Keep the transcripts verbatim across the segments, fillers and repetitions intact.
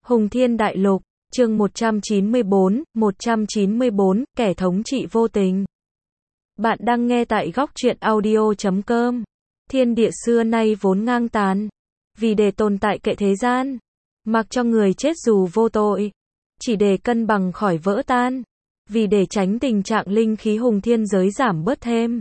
Hùng Thiên Đại Lục, chương một trăm chín mươi bốn, một trăm chín mươi bốn, kẻ thống trị vô tình. Bạn đang nghe tại góc truyện audio chấm com. Thiên địa xưa nay vốn ngang tàn, vì để tồn tại kệ thế gian, mặc cho người chết dù vô tội, chỉ để cân bằng khỏi vỡ tan, vì để tránh tình trạng linh khí hùng thiên giới giảm bớt thêm.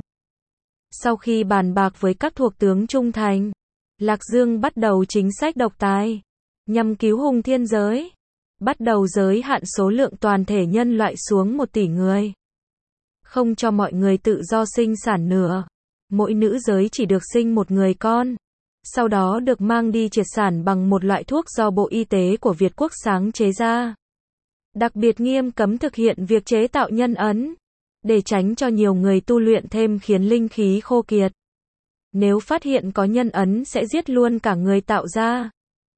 Sau khi bàn bạc với các thuộc tướng trung thành, Lạc Dương bắt đầu chính sách độc tài, nhằm cứu hùng thiên giới, bắt đầu giới hạn số lượng toàn thể nhân loại xuống một tỷ người. Không cho mọi người tự do sinh sản nữa. Mỗi nữ giới chỉ được sinh một người con, sau đó được mang đi triệt sản bằng một loại thuốc do Bộ Y tế của Việt Quốc sáng chế ra. Đặc biệt nghiêm cấm thực hiện việc chế tạo nhân ấn, để tránh cho nhiều người tu luyện thêm khiến linh khí khô kiệt. Nếu phát hiện có nhân ấn sẽ giết luôn cả người tạo ra.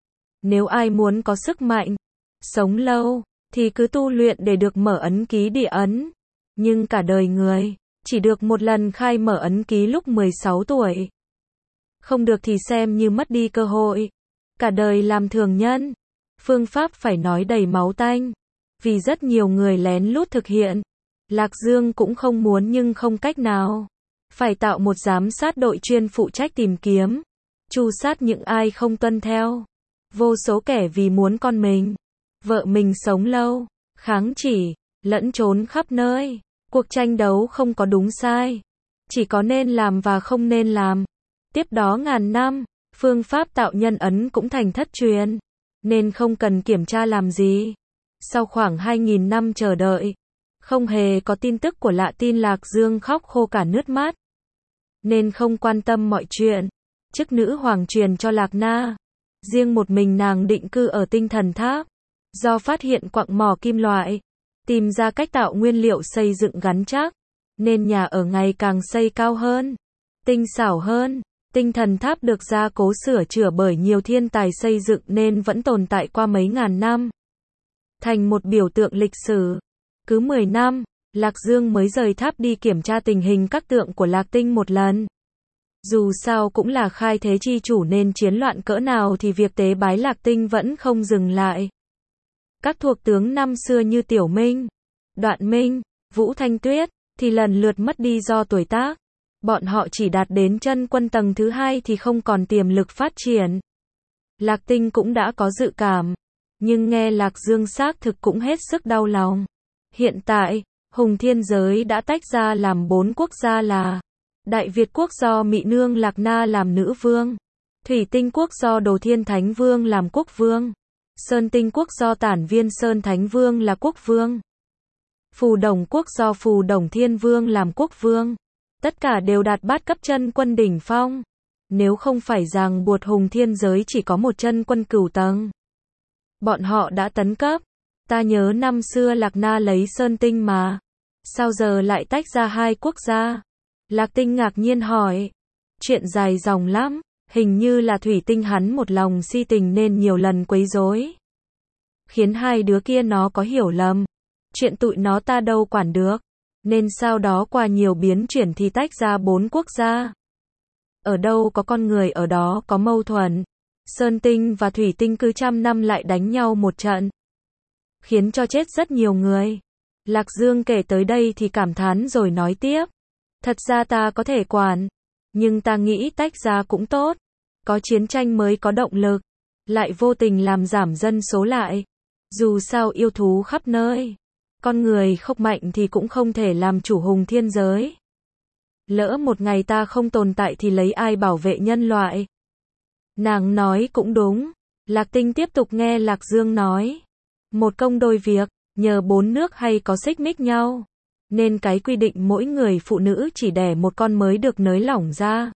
Nếu ai muốn có sức mạnh, sống lâu, thì cứ tu luyện để được mở ấn ký địa ấn. Nhưng cả đời người, chỉ được một lần khai mở ấn ký lúc mười sáu tuổi. Không được thì xem như mất đi cơ hội. Cả đời làm thường nhân. Phương pháp phải nói đầy máu tanh. Vì rất nhiều người lén lút thực hiện. Lạc Dương cũng không muốn nhưng không cách nào. Phải tạo một giám sát đội chuyên phụ trách tìm kiếm, tru sát những ai không tuân theo. Vô số kẻ vì muốn con mình, vợ mình sống lâu, kháng chỉ, lẫn trốn khắp nơi. Cuộc tranh đấu không có đúng sai, chỉ có nên làm và không nên làm. Tiếp đó ngàn năm, phương pháp tạo nhân ấn cũng thành thất truyền, nên không cần kiểm tra làm gì. Sau khoảng hai nghìn năm chờ đợi, không hề có tin tức của Lạ Tin. Lạc Dương khóc khô cả nước mắt, nên không quan tâm mọi chuyện. Chức nữ hoàng truyền cho Lạc Na, riêng một mình nàng định cư ở Tinh Thần Tháp. Do phát hiện quặng mỏ kim loại, tìm ra cách tạo nguyên liệu xây dựng gắn chắc, nên nhà ở ngày càng xây cao hơn, tinh xảo hơn. Tinh Thần Tháp được gia cố sửa chữa bởi nhiều thiên tài xây dựng nên vẫn tồn tại qua mấy ngàn năm, thành một biểu tượng lịch sử. Cứ mười năm, Lạc Dương mới rời tháp đi kiểm tra tình hình các tượng của Lạc Tinh một lần. Dù sao cũng là khai thế chi chủ nên chiến loạn cỡ nào thì việc tế bái Lạc Tinh vẫn không dừng lại. Các thuộc tướng năm xưa như Tiểu Minh, Đoạn Minh, Vũ Thanh Tuyết thì lần lượt mất đi do tuổi tác. Bọn họ chỉ đạt đến chân quân tầng thứ hai thì không còn tiềm lực phát triển. Lạc Tinh cũng đã có dự cảm, nhưng nghe Lạc Dương xác thực cũng hết sức đau lòng. Hiện tại, hùng thiên giới đã tách ra làm bốn quốc gia là Đại Việt quốc do Mị Nương Lạc Na làm nữ vương, Thủy Tinh quốc do Đồ Thiên Thánh Vương làm quốc vương, Sơn Tinh quốc do Tản Viên Sơn Thánh Vương là quốc vương, Phù Đồng quốc do Phù Đồng Thiên Vương làm quốc vương. Tất cả đều đạt bát cấp chân quân đỉnh phong. Nếu không phải ràng buộc hùng thiên giới chỉ có một chân quân cửu tầng, bọn họ đã tấn cấp. Ta nhớ năm xưa Lạc Na lấy Sơn Tinh mà, sao giờ lại tách ra hai quốc gia? Lạc Tinh ngạc nhiên hỏi. Chuyện dài dòng lắm, hình như là Thủy Tinh hắn một lòng si tình nên nhiều lần quấy rối, khiến hai đứa kia nó có hiểu lầm. Chuyện tụi nó ta đâu quản được, nên sau đó qua nhiều biến chuyển thì tách ra bốn quốc gia. Ở đâu có con người ở đó có mâu thuẫn. Sơn Tinh và Thủy Tinh cứ trăm năm lại đánh nhau một trận, khiến cho chết rất nhiều người. Lạc Dương kể tới đây thì cảm thán rồi nói tiếp. Thật ra ta có thể quản, nhưng ta nghĩ tách ra cũng tốt. Có chiến tranh mới có động lực, lại vô tình làm giảm dân số lại. Dù sao yêu thú khắp nơi, con người không mạnh thì cũng không thể làm chủ hùng thiên giới. Lỡ một ngày ta không tồn tại thì lấy ai bảo vệ nhân loại? Nàng nói cũng đúng. Lạc Tinh tiếp tục nghe Lạc Dương nói. Một công đôi việc, nhờ bốn nước hay có xích mích nhau, nên cái quy định mỗi người phụ nữ chỉ đẻ một con mới được nới lỏng ra.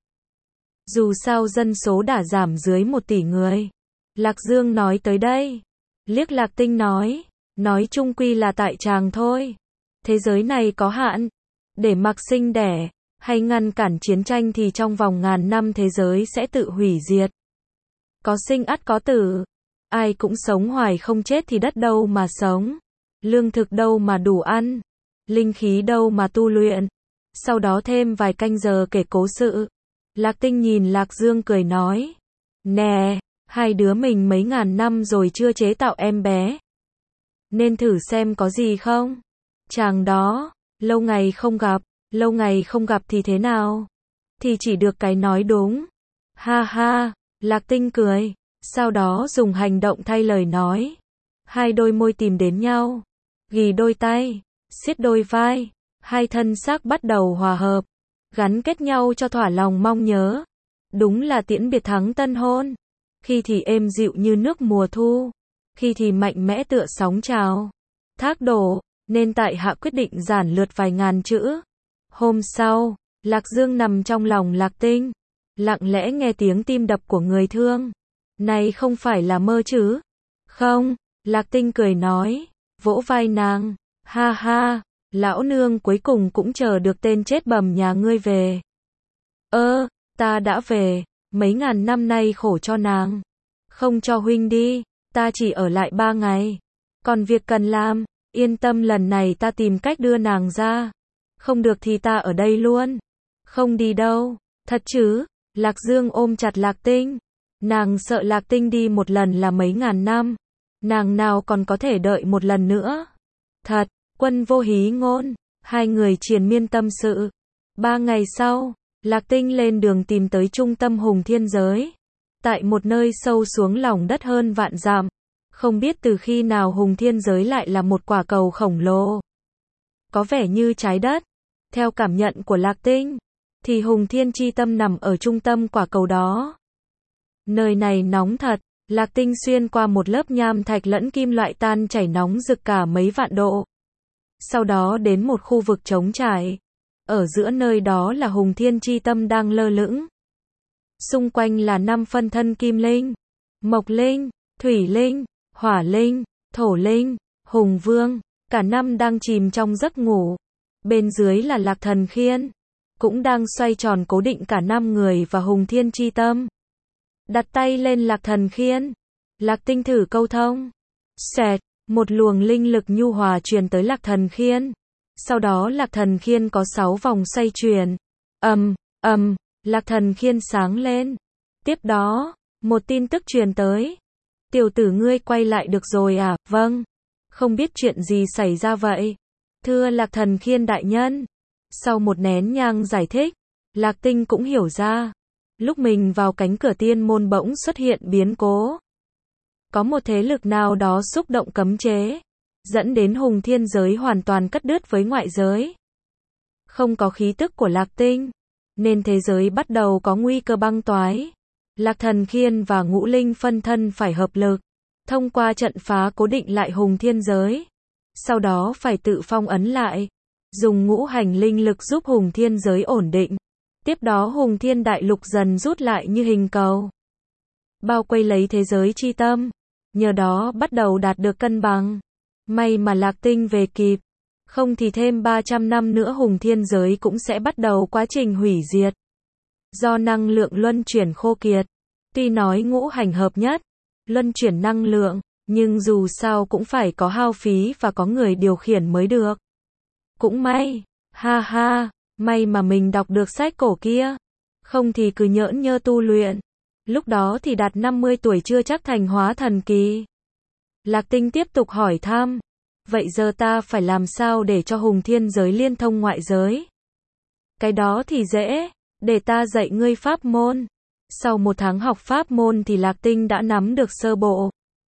Dù sao dân số đã giảm dưới một tỷ người. Lạc Dương nói tới đây, liếc Lạc Tinh nói. Nói chung quy là tại chàng thôi. Thế giới này có hạn. Để mặc sinh đẻ, hay ngăn cản chiến tranh thì trong vòng ngàn năm thế giới sẽ tự hủy diệt. Có sinh ắt có tử. Ai cũng sống hoài không chết thì đất đâu mà sống. Lương thực đâu mà đủ ăn. Linh khí đâu mà tu luyện. Sau đó thêm vài canh giờ kể cố sự. Lạc Tinh nhìn Lạc Dương cười nói. Nè, Hai đứa mình mấy ngàn năm rồi chưa chế tạo em bé. Nên thử xem có gì không? Chàng đó, lâu ngày không gặp, lâu ngày không gặp thì thế nào? Thì chỉ được cái nói đúng. Ha ha, Lạc Tinh cười, sau đó dùng hành động thay lời nói. Hai đôi môi tìm đến nhau, ghì đôi tay, siết đôi vai, hai thân xác bắt đầu hòa hợp, gắn kết nhau cho thỏa lòng mong nhớ. Đúng là tiễn biệt thắng tân hôn. Khi thì êm dịu như nước mùa thu, khi thì mạnh mẽ tựa sóng trào, thác đổ, nên tại hạ quyết định giản lược vài ngàn chữ. Hôm sau, Lạc Dương nằm trong lòng Lạc Tinh, lặng lẽ nghe tiếng tim đập của người thương. Này không phải là mơ chứ? Không, Lạc Tinh cười nói, vỗ vai nàng, ha ha, lão nương cuối cùng cũng chờ được tên chết bầm nhà ngươi về. Ơ, ta đã về, mấy ngàn năm nay khổ cho nàng. Không cho huynh đi, ta chỉ ở lại ba ngày. Còn việc cần làm, yên tâm lần này ta tìm cách đưa nàng ra. Không được thì ta ở đây luôn. Không đi đâu, thật chứ? Lạc Dương ôm chặt Lạc Tinh. Nàng sợ Lạc Tinh đi một lần là mấy ngàn năm. Nàng nào còn có thể đợi một lần nữa. Thật, Quân Vô hí ngôn. Hai người triền miên tâm sự. Ba ngày sau, Lạc Tinh lên đường tìm tới trung tâm Hùng Thiên Giới. Tại một nơi sâu xuống lòng đất hơn vạn dặm. Không biết từ khi nào Hùng Thiên Giới lại là một quả cầu khổng lồ. Có vẻ như trái đất. Theo cảm nhận của Lạc Tinh, thì Hùng Thiên Chi Tâm nằm ở trung tâm quả cầu đó. Nơi này nóng thật, Lạc Tinh xuyên qua một lớp nham thạch lẫn kim loại tan chảy nóng rực cả mấy vạn độ. Sau đó đến một khu vực trống trải. Ở giữa nơi đó là Hùng Thiên Chi Tâm đang lơ lửng. Xung quanh là năm phân thân kim linh, mộc linh, thủy linh, hỏa linh, thổ linh, hùng vương, cả năm đang chìm trong giấc ngủ. Bên dưới là Lạc Thần Khiên, cũng đang xoay tròn cố định cả năm người và Hùng Thiên Chi Tâm. Đặt tay lên Lạc Thần Khiên, Lạc Tinh thử câu thông. Xẹt, một luồng linh lực nhu hòa truyền tới Lạc Thần Khiên. Sau đó Lạc Thần Khiên có sáu vòng xoay chuyển. Ầm, ầm, Lạc Thần Khiên sáng lên. Tiếp đó, một tin tức truyền tới. Tiểu tử ngươi quay lại được rồi à? Vâng. Không biết chuyện gì xảy ra vậy? Thưa Lạc Thần Khiên đại nhân. Sau một nén nhang giải thích, Lạc Tinh cũng hiểu ra. Lúc mình vào cánh cửa tiên môn bỗng xuất hiện biến cố. Có một thế lực nào đó xúc động cấm chế, dẫn đến Hùng Thiên Giới hoàn toàn cắt đứt với ngoại giới. Không có khí tức của Lạc Tinh, nên thế giới bắt đầu có nguy cơ băng toái. Lạc Thần Khiên và Ngũ Linh phân thân phải hợp lực, thông qua trận phá cố định lại Hùng Thiên Giới. Sau đó phải tự phong ấn lại, dùng ngũ hành linh lực giúp Hùng Thiên Giới ổn định. Tiếp đó Hùng Thiên Đại Lục dần rút lại như hình cầu, bao quây lấy thế giới chi tâm. Nhờ đó bắt đầu đạt được cân bằng. May mà Lạc Tinh về kịp. Không thì thêm ba trăm năm nữa Hùng Thiên Giới cũng sẽ bắt đầu quá trình hủy diệt. Do năng lượng luân chuyển khô kiệt. Tuy nói ngũ hành hợp nhất, luân chuyển năng lượng, nhưng dù sao cũng phải có hao phí và có người điều khiển mới được. Cũng may, ha ha, may mà mình đọc được sách cổ kia. Không thì cứ nhỡn nhơ tu luyện. Lúc đó thì đạt năm mươi tuổi chưa chắc thành hóa thần kỳ. Lạc Tinh tiếp tục hỏi thăm. Vậy giờ ta phải làm sao để cho Hùng Thiên Giới liên thông ngoại giới? Cái đó thì dễ, để ta dạy ngươi pháp môn. Sau một tháng học pháp môn thì Lạc Tinh đã nắm được sơ bộ.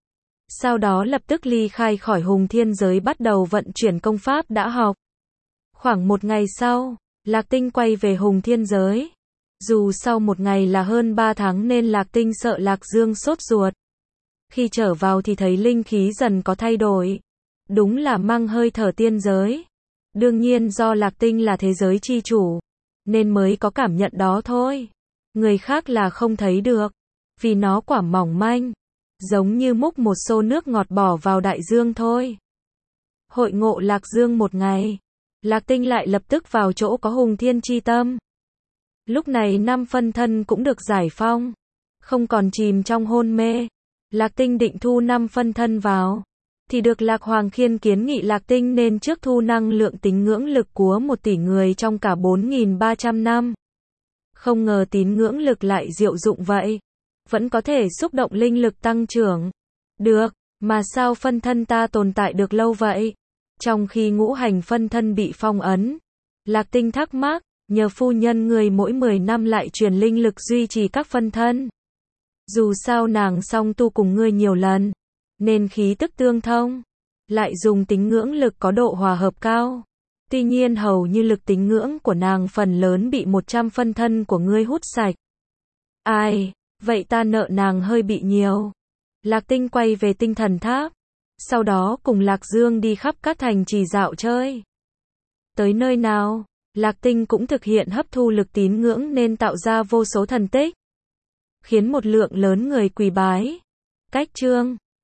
Sau đó lập tức ly khai khỏi Hùng Thiên Giới bắt đầu vận chuyển công pháp đã học. Khoảng một ngày sau, Lạc Tinh quay về Hùng Thiên Giới. Dù sau một ngày là hơn ba tháng nên Lạc Tinh sợ Lạc Dương sốt ruột. Khi trở vào thì thấy linh khí dần có thay đổi. Đúng là mang hơi thở tiên giới. Đương nhiên do Lạc Tinh là thế giới chi chủ, nên mới có cảm nhận đó thôi. Người khác là không thấy được, vì nó quả mỏng manh, giống như múc một xô nước ngọt bỏ vào đại dương thôi. Hội ngộ Lạc Dương một ngày, Lạc Tinh lại lập tức vào chỗ có Hùng Thiên Chi Tâm. Lúc này năm phân thân cũng được giải phong, không còn chìm trong hôn mê. Lạc Tinh định thu năm phân thân vào, thì được Lạc Hoàng Khiên kiến nghị Lạc Tinh nên trước thu năng lượng tín ngưỡng lực của một tỷ người trong cả bốn nghìn ba trăm năm. Không ngờ tín ngưỡng lực lại diệu dụng vậy. vẫn có thể xúc động linh lực tăng trưởng. Được, mà sao phân thân ta tồn tại được lâu vậy? Trong khi ngũ hành phân thân bị phong ấn, Lạc Tinh thắc mắc, nhờ phu nhân người mỗi mười năm lại truyền linh lực duy trì các phân thân. Dù sao nàng song tu cùng ngươi nhiều lần, nên khí tức tương thông, lại dùng tính ngưỡng lực có độ hòa hợp cao. Tuy nhiên hầu như lực tính ngưỡng của nàng phần lớn bị một trăm phân thân của ngươi hút sạch. Ai, vậy ta nợ nàng hơi bị nhiều. Lạc Tinh quay về tinh thần tháp, sau đó cùng Lạc Dương đi khắp các thành trì dạo chơi. Tới nơi nào, Lạc Tinh cũng thực hiện hấp thu lực tín ngưỡng nên tạo ra vô số thần tích, khiến một lượng lớn người quỳ bái. Cách chương